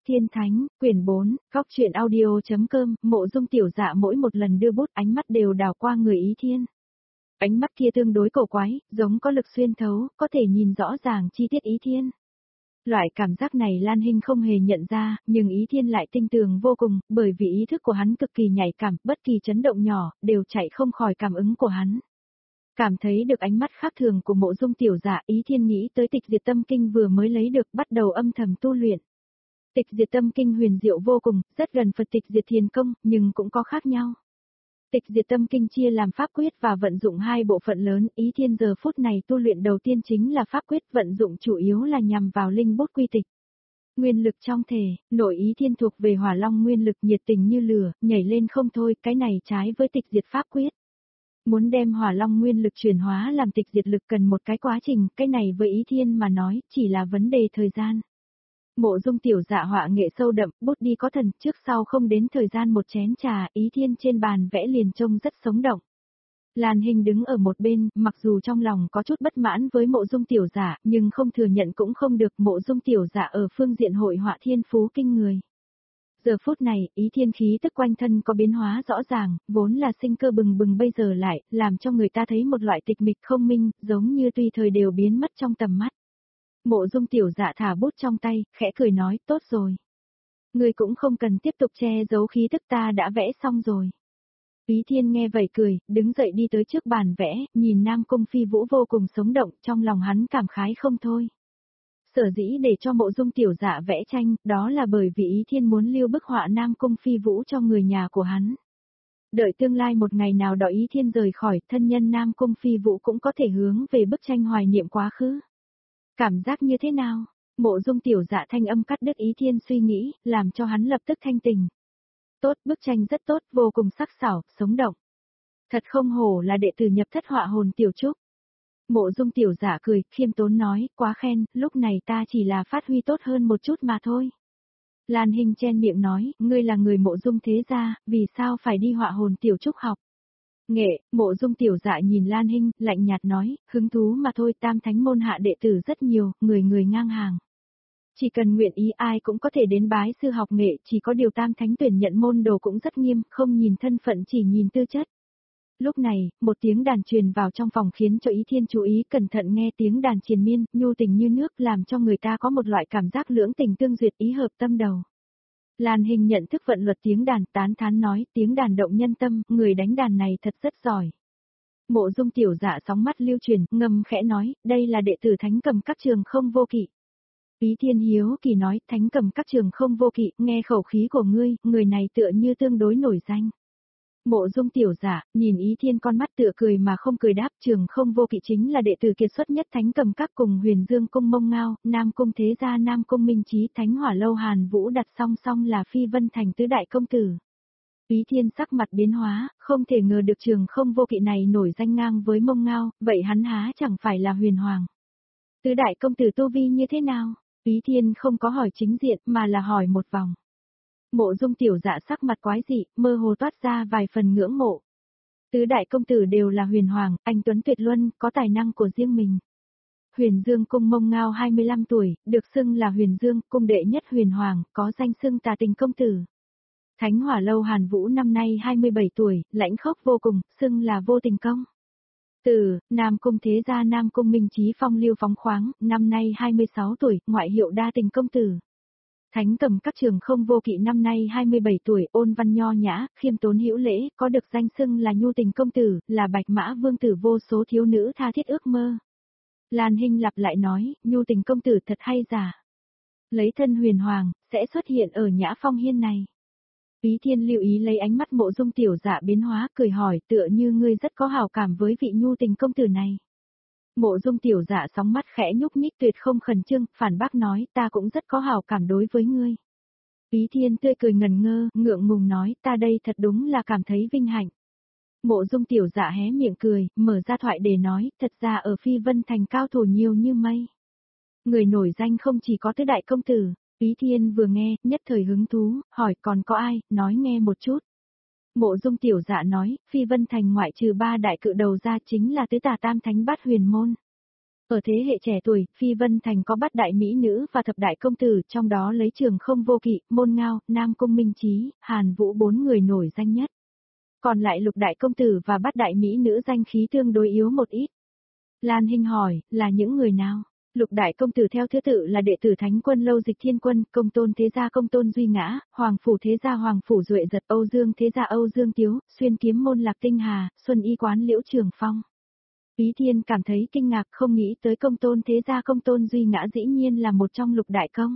Tiên Thánh, quyển 4, góc truyện audio.com, Mộ Dung Tiểu Dạ mỗi một lần đưa bút ánh mắt đều đảo qua người Ý Thiên. Ánh mắt kia tương đối cổ quái, giống có lực xuyên thấu, có thể nhìn rõ ràng chi tiết Ý Thiên. Loại cảm giác này Lan Hinh không hề nhận ra, nhưng Ý Thiên lại tinh tường vô cùng, bởi vì ý thức của hắn cực kỳ nhạy cảm, bất kỳ chấn động nhỏ, đều chạy không khỏi cảm ứng của hắn. Cảm thấy được ánh mắt khác thường của Mộ Dung Tiểu Dạ, Ý Thiên nghĩ tới Tịch Diệt Tâm Kinh vừa mới lấy được, bắt đầu âm thầm tu luyện. Tịch Diệt Tâm Kinh huyền diệu vô cùng, rất gần Phật Tịch Diệt Thiền Công, nhưng cũng có khác nhau. Tịch Diệt Tâm Kinh chia làm pháp quyết và vận dụng hai bộ phận lớn, Ý Thiên giờ phút này tu luyện đầu tiên chính là pháp quyết, vận dụng chủ yếu là nhằm vào linh bút quy tịch. Nguyên lực trong thể, nội Ý Thiên thuộc về Hỏa Long nguyên lực nhiệt tình như lửa, nhảy lên không thôi, cái này trái với Tịch Diệt pháp quyết. Muốn đem Hỏa Long nguyên lực chuyển hóa làm tịch diệt lực cần một cái quá trình, cái này với Ý Thiên mà nói, chỉ là vấn đề thời gian. Mộ Dung Tiểu Dạ họa nghệ sâu đậm, bút đi có thần, trước sau không đến thời gian một chén trà, Ý Thiên trên bàn vẽ liền trông rất sống động. Lan Hinh đứng ở một bên, mặc dù trong lòng có chút bất mãn với Mộ Dung Tiểu Dạ, nhưng không thừa nhận cũng không được, Mộ Dung Tiểu Dạ ở phương diện hội họa thiên phú kinh người. Giờ phút này, Ý Thiên khí tức quanh thân có biến hóa rõ ràng, vốn là sinh cơ bừng bừng bây giờ lại, làm cho người ta thấy một loại tịch mịch không minh, giống như tùy thời đều biến mất trong tầm mắt. Mộ Dung Tiểu Dạ thả bút trong tay, khẽ cười nói, tốt rồi. Ngươi cũng không cần tiếp tục che giấu khí tức, ta đã vẽ xong rồi. Ý Thiên nghe vậy cười, đứng dậy đi tới trước bàn vẽ, nhìn Nam Cung Phi Vũ vô cùng sống động, trong lòng hắn cảm khái không thôi. Sở dĩ để cho Mộ Dung Tiểu Dạ vẽ tranh, đó là bởi vì Ý Thiên muốn lưu bức họa Nam Cung Phi Vũ cho người nhà của hắn. Đợi tương lai một ngày nào đó Ý Thiên rời khỏi, thân nhân Nam Cung Phi Vũ cũng có thể hướng về bức tranh hoài niệm quá khứ. Cảm giác như thế nào? Mộ Dung Tiểu Dạ thanh âm cắt đứt Ý Thiên suy nghĩ, làm cho hắn lập tức thanh tình. Tốt, bức tranh rất tốt, vô cùng sắc sảo, sống động. Thật không hổ là đệ tử nhập thất họa hồn Tiểu Trúc. Mộ Dung Tiểu Dạ cười, khiêm tốn nói, quá khen, lúc này ta chỉ là phát huy tốt hơn một chút mà thôi. Lan Hinh chen miệng nói, ngươi là người Mộ Dung thế gia, vì sao phải đi họa hồn Tiểu Trúc học? Nghệ, Mộ Dung Tiểu Dạ nhìn Lan Hinh, lạnh nhạt nói, hứng thú mà thôi, Tam Thánh môn hạ đệ tử rất nhiều, người người ngang hàng. Chỉ cần nguyện ý ai cũng có thể đến bái sư học nghệ, chỉ có điều Tam Thánh tuyển nhận môn đồ cũng rất nghiêm, không nhìn thân phận chỉ nhìn tư chất. Lúc này, một tiếng đàn truyền vào trong phòng khiến cho Ý Thiên chú ý, cẩn thận nghe tiếng đàn triền miên, nhu tình như nước, làm cho người ta có một loại cảm giác lưỡng tình tương duyệt, ý hợp tâm đầu. Lan Hinh nhận thức vận luật tiếng đàn, tán thán nói, tiếng đàn động nhân tâm, người đánh đàn này thật rất giỏi. Mộ Dung Tiểu Dạ sóng mắt lưu truyền, ngâm khẽ nói, đây là đệ tử thánh cầm các trường không vô kỵ. Ý Thiên hiếu kỳ nói, thánh cầm các trường không vô kỵ, nghe khẩu khí của ngươi, người này tựa như tương đối nổi danh. Mộ Dung Tiểu Dạ, nhìn Ý Thiên con mắt tựa cười mà không cười đáp, trường không vô kỵ chính là đệ tử kiệt xuất nhất thánh cầm các cùng Huyền Dương cung Mông Ngao, Nam cung Thế gia, Nam cung Minh Chí, Thánh Hỏa Lâu Hàn Vũ đặt song song là Phi Vân Thành tứ đại công tử. Ý Thiên sắc mặt biến hóa, không thể ngờ được trường không vô kỵ này nổi danh ngang với Mông Ngao, vậy hắn há chẳng phải là huyền hoàng. Tứ đại công tử tu vi như thế nào? Ý Thiên không có hỏi chính diện mà là hỏi một vòng. Mộ Dung Tiểu Dạ sắc mặt quái dị, mơ hồ toát ra vài phần ngưỡng mộ. Tứ đại công tử đều là huyền hoàng, anh tuấn tuyệt luân, có tài năng của riêng mình. Huyền Dương cung Mông Ngao 25 tuổi, được xưng là Huyền Dương cung đệ nhất huyền hoàng, có danh xưng Tà Tình công tử. Thánh Hỏa Lâu Hàn Vũ năm nay 27 tuổi, lãnh khốc vô cùng, xưng là Vô Tình công. Từ Nam cung Thế gia, Nam cung Minh Chí phong lưu phóng khoáng, năm nay 26 tuổi, ngoại hiệu Đa Tình công tử. Thánh cầm các trường không vô kỵ năm nay 27 tuổi, ôn văn nho nhã, khiêm tốn hữu lễ, có được danh xưng là Nhu Tình công tử, là Bạch Mã vương tử vô số thiếu nữ tha thiết ước mơ. Lan Hinh lặp lại nói, Nhu Tình công tử thật hay giả. Lấy thân huyền hoàng, sẽ xuất hiện ở Nhã Phong hiên này. Ý Thiên lưu ý lấy ánh mắt Mộ Dung Tiểu Dạ biến hóa, cười hỏi, tựa như ngươi rất có hảo cảm với vị Nhu Tình công tử này. Mộ Dung Tiểu Dạ sóng mắt khẽ nhúc nhích, tuyệt không khẩn trương, phản bác nói, ta cũng rất có hảo cảm đối với ngươi. Ý Thiên tươi cười ngần ngơ, ngượng ngùng nói, ta đây thật đúng là cảm thấy vinh hạnh. Mộ Dung Tiểu Dạ hé miệng cười, mở ra thoại để nói, thật ra ở Phi Vân Thành cao thủ nhiều như mây. Người nổi danh không chỉ có tứ đại công tử. Ý Thiên vừa nghe, nhất thời hứng thú, hỏi còn có ai, nói nghe một chút. Mộ Dung Tiểu Dạ nói, Phi Vân Thành ngoại trừ ba đại cự đầu ra chính là tứ tà tam thánh bát huyền môn. Ở thế hệ trẻ tuổi, Phi Vân Thành có bát đại mỹ nữ và thập đại công tử, trong đó lấy Trường Không Vô Kỵ, Môn Ngao, Nam Cung Minh Chí, Hàn Vũ bốn người nổi danh nhất. Còn lại lục đại công tử và bát đại mỹ nữ danh khí tương đối yếu một ít. Lan Hinh hỏi, là những người nào? Lục đại công tử theo thứ tự là đệ tử Thánh Quân Lâu Dịch Thiên Quân, Công Tôn Thế Gia Công Tôn Duy Ngã, Hoàng Phủ Thế Gia Hoàng Phủ Duệ Giật, Âu Dương Thế Gia Âu Dương Tiếu, Xuyên Kiếm Môn Lạc Tinh Hà, Xuân Y Quán Liễu Trường Phong. Ý Thiên cảm thấy kinh ngạc, không nghĩ tới Công Tôn Thế Gia Công Tôn Duy Ngã dĩ nhiên là một trong lục đại công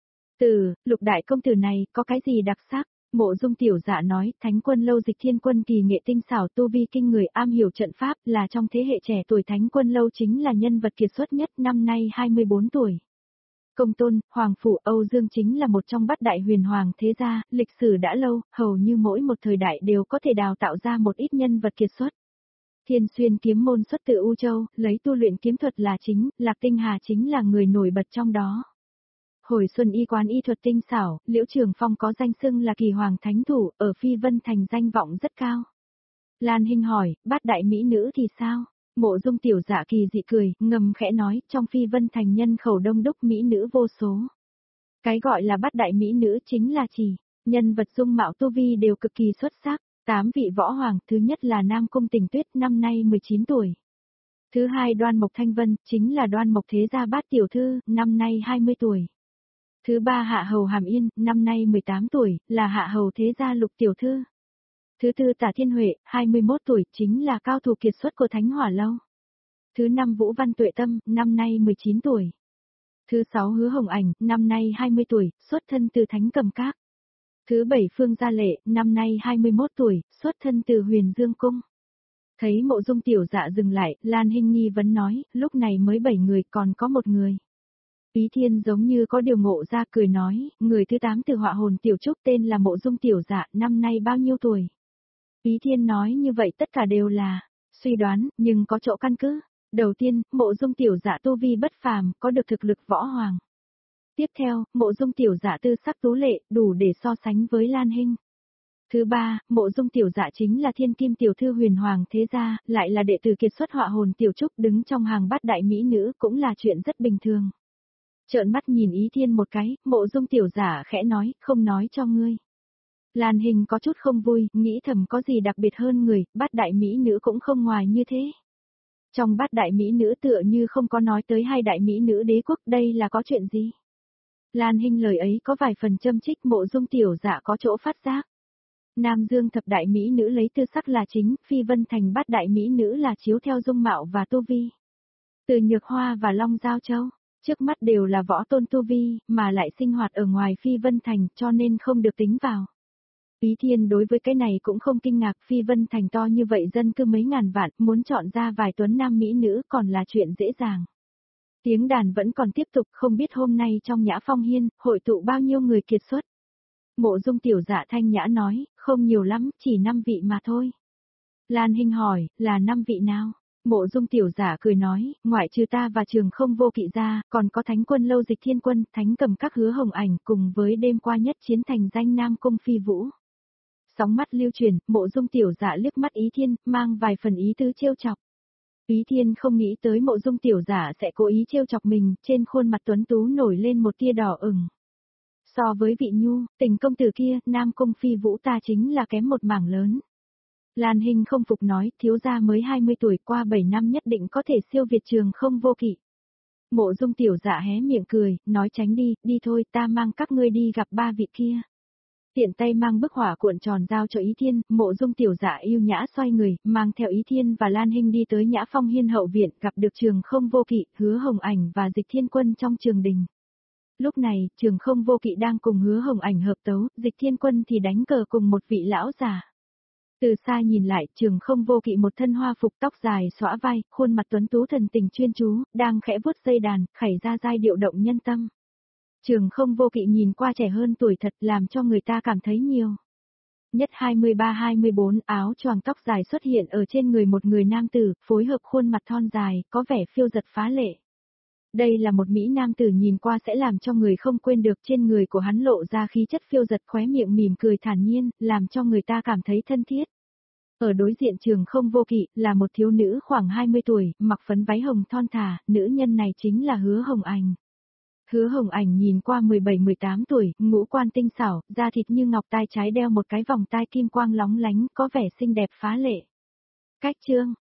tử. Lục đại công tử này có cái gì đặc sắc? Mộ Dung Tiểu Dạ nói, Thánh Quân Lâu Dịch Thiên Quân kỳ nghệ tinh xảo, tu vi kinh người, am hiểu trận pháp, là trong thế hệ trẻ tuổi Thánh Quân Lâu chính là nhân vật kiệt xuất nhất, năm nay 24 tuổi. Công Tôn, Hoàng Phủ, Âu Dương chính là một trong bát đại huyền hoàng thế gia, lịch sử đã lâu, hầu như mỗi một thời đại đều có thể đào tạo ra một ít nhân vật kiệt xuất. Thiên Xuyên kiếm môn xuất từ U Châu, lấy tu luyện kiếm thuật là chính, Lạc Tinh Hà chính là người nổi bật trong đó. Hồi Xuân Y Quán y thuật tinh xảo, Liễu Trường Phong có danh xưng là kỳ hoàng thánh thủ, ở Phi Vân Thành danh vọng rất cao. Lan Hinh hỏi, bát đại mỹ nữ thì sao? Mộ Dung Tiểu Dạ kỳ dị cười, ngầm khẽ nói, trong Phi Vân Thành nhân khẩu đông đúc mỹ nữ vô số. Cái gọi là bát đại mỹ nữ chính là chỉ, nhân vật dung mạo tu vi đều cực kỳ xuất sắc. 8 vị võ hoàng, thứ nhất là Nam Cung Tình Tuyết, năm nay 19 tuổi. Thứ hai Đoan Mộc Thanh Vân, chính là Đoan Mộc Thế Gia Bát Tiểu Thư, năm nay 20 tuổi. Thứ ba Hạ Hầu Hàm Yên, năm nay 18 tuổi, là Hạ Hầu Thế Gia Lục Tiểu Thư. Thứ tư Tả Thiên Huệ, 21 tuổi, chính là cao thủ kiệt xuất của Thánh Hỏa Lâu. Thứ năm Vũ Văn Tuệ Tâm, năm nay 19 tuổi. Thứ sáu Hứa Hồng Ảnh, năm nay 20 tuổi, xuất thân từ Thánh Cầm Các. Thứ bảy Phương Gia Lệ, năm nay 21 tuổi, xuất thân từ Huyền Dương Cung. Thấy Mộ Dung Tiểu Dạ dừng lại, Lan Hinh nghi vấn nói, lúc này mới 7 người, còn có một người. Ý Thiên giống như có điều ngộ ra, cười nói, người thứ 8 từ Họa Hồn Tiểu Trúc tên là Mộ Dung Tiểu Dạ, năm nay bao nhiêu tuổi? Ý Thiên nói như vậy tất cả đều là suy đoán, nhưng có chỗ căn cứ. Đầu tiên, Mộ Dung Tiểu Dạ tu vi bất phàm, có được thực lực võ hoàng. Tiếp theo, Mộ Dung Tiểu Dạ tư sắc tú lệ, đủ để so sánh với Lan Hinh. Thứ ba, Mộ Dung Tiểu Dạ chính là Thiên Kim Tiểu Thư huyền hoàng thế gia, lại là đệ tử kiệt xuất Họa Hồn Tiểu Trúc, đứng trong hàng bát đại mỹ nữ cũng là chuyện rất bình thường. Trợn mắt nhìn Ý Thiên một cái, Mộ Dung Tiểu Dạ khẽ nói, không nói cho ngươi. Lan Hinh có chút không vui, nghĩ thầm có gì đặc biệt hơn người, bát đại mỹ nữ cũng không ngoài như thế. Trong bát đại mỹ nữ tựa như không có nói tới hai đại mỹ nữ đế quốc, đây là có chuyện gì? Lan Hinh lời ấy có vài phần châm trích, Mộ Dung Tiểu Dạ có chỗ phát giác. Nam Dương thập đại mỹ nữ lấy tư sắc là chính, Phi Vân Thành bát đại mỹ nữ là chiếu theo dung mạo và tu vi. Từ Nhược Hoa và Long Giao Châu, trước mắt đều là võ tôn tu vi, mà lại sinh hoạt ở ngoài Phi Vân Thành, cho nên không được tính vào. Ý Thiên đối với cái này cũng không kinh ngạc, Phi Vân Thành to như vậy dân cư mấy ngàn vạn, muốn chọn ra vài tuấn nam mỹ nữ còn là chuyện dễ dàng. Tiếng đàn vẫn còn tiếp tục, không biết hôm nay trong Nhã Phong Hiên, hội tụ bao nhiêu người kiệt xuất. Mộ Dung Tiểu Dạ thanh nhã nói, không nhiều lắm, chỉ 5 vị mà thôi. Lan Hinh hỏi, là 5 vị nào? Mộ Dung Tiểu Dạ cười nói, ngoại trừ ta và Trường Không Vô Kỵ ra, còn có Thánh Quân Lâu Dịch Thiên Quân, Thánh Cầm Các Hứa Hồng Ảnh, cùng với đêm qua nhất chiến thành danh Nam Cung Phi Vũ. Sóng mắt lưu truyền, Mộ Dung Tiểu Dạ liếc mắt Ý Thiên, mang vài phần ý tứ trêu chọc. Ý Thiên không nghĩ tới Mộ Dung Tiểu Dạ sẽ cố ý trêu chọc mình, trên khuôn mặt tuấn tú nổi lên một tia đỏ ửng. So với vị nhu, tình công tử kia, Nam Cung Phi Vũ ta chính là kém một mảng lớn. Lan Hinh không phục nói, thiếu gia mới 20 tuổi, qua 7 năm nhất định có thể siêu việt Trường Không Vô Kỵ. Mộ Dung Tiểu Dạ hé miệng cười, nói tránh đi, đi thôi, ta mang các ngươi đi gặp 3 vị kia. Tiện tay mang bức hỏa cuộn tròn giao cho Ý Thiên, Mộ Dung Tiểu Dạ yêu nhã xoay người, mang theo Ý Thiên và Lan Hinh đi tới Nhã Phong Hiên hậu viện, gặp được Trường Không Vô Kỵ, Hứa Hồng Ảnh và Dịch Thiên Quân trong trường đình. Lúc này, Trường Không Vô Kỵ đang cùng Hứa Hồng Ảnh hợp tấu, Dịch Thiên Quân thì đánh cờ cùng một vị lão già. Từ xa nhìn lại, Trường Không Vô Kỵ một thân hoa phục tóc dài xõa vai, khuôn mặt tuấn tú thần tình chuyên chú, đang khẽ vuốt dây đàn, khảy ra giai điệu động nhân tâm. Trường Không Vô Kỵ nhìn qua trẻ hơn tuổi thật, làm cho người ta cảm thấy nhiều. Nhất 23-24, áo choàng tóc dài xuất hiện ở trên người một người nam tử, phối hợp khuôn mặt thon dài, có vẻ phiêu giật phá lệ. Đây là một mỹ nam tử nhìn qua sẽ làm cho người không quên được, trên người của hắn lộ ra khí chất phiêu giật, khóe miệng mỉm cười thản nhiên, làm cho người ta cảm thấy thân thiết. Ở đối diện Trường Không Vô Kỵ, là một thiếu nữ khoảng 20 tuổi, mặc phấn váy hồng thon thả, nữ nhân này chính là Hứa Hồng Ảnh. Hứa Hồng Ảnh nhìn qua 17-18 tuổi, ngũ quan tinh xảo, da thịt như ngọc, tai trái đeo một cái vòng tai kim quang lóng lánh, có vẻ xinh đẹp phá lệ. Cách chương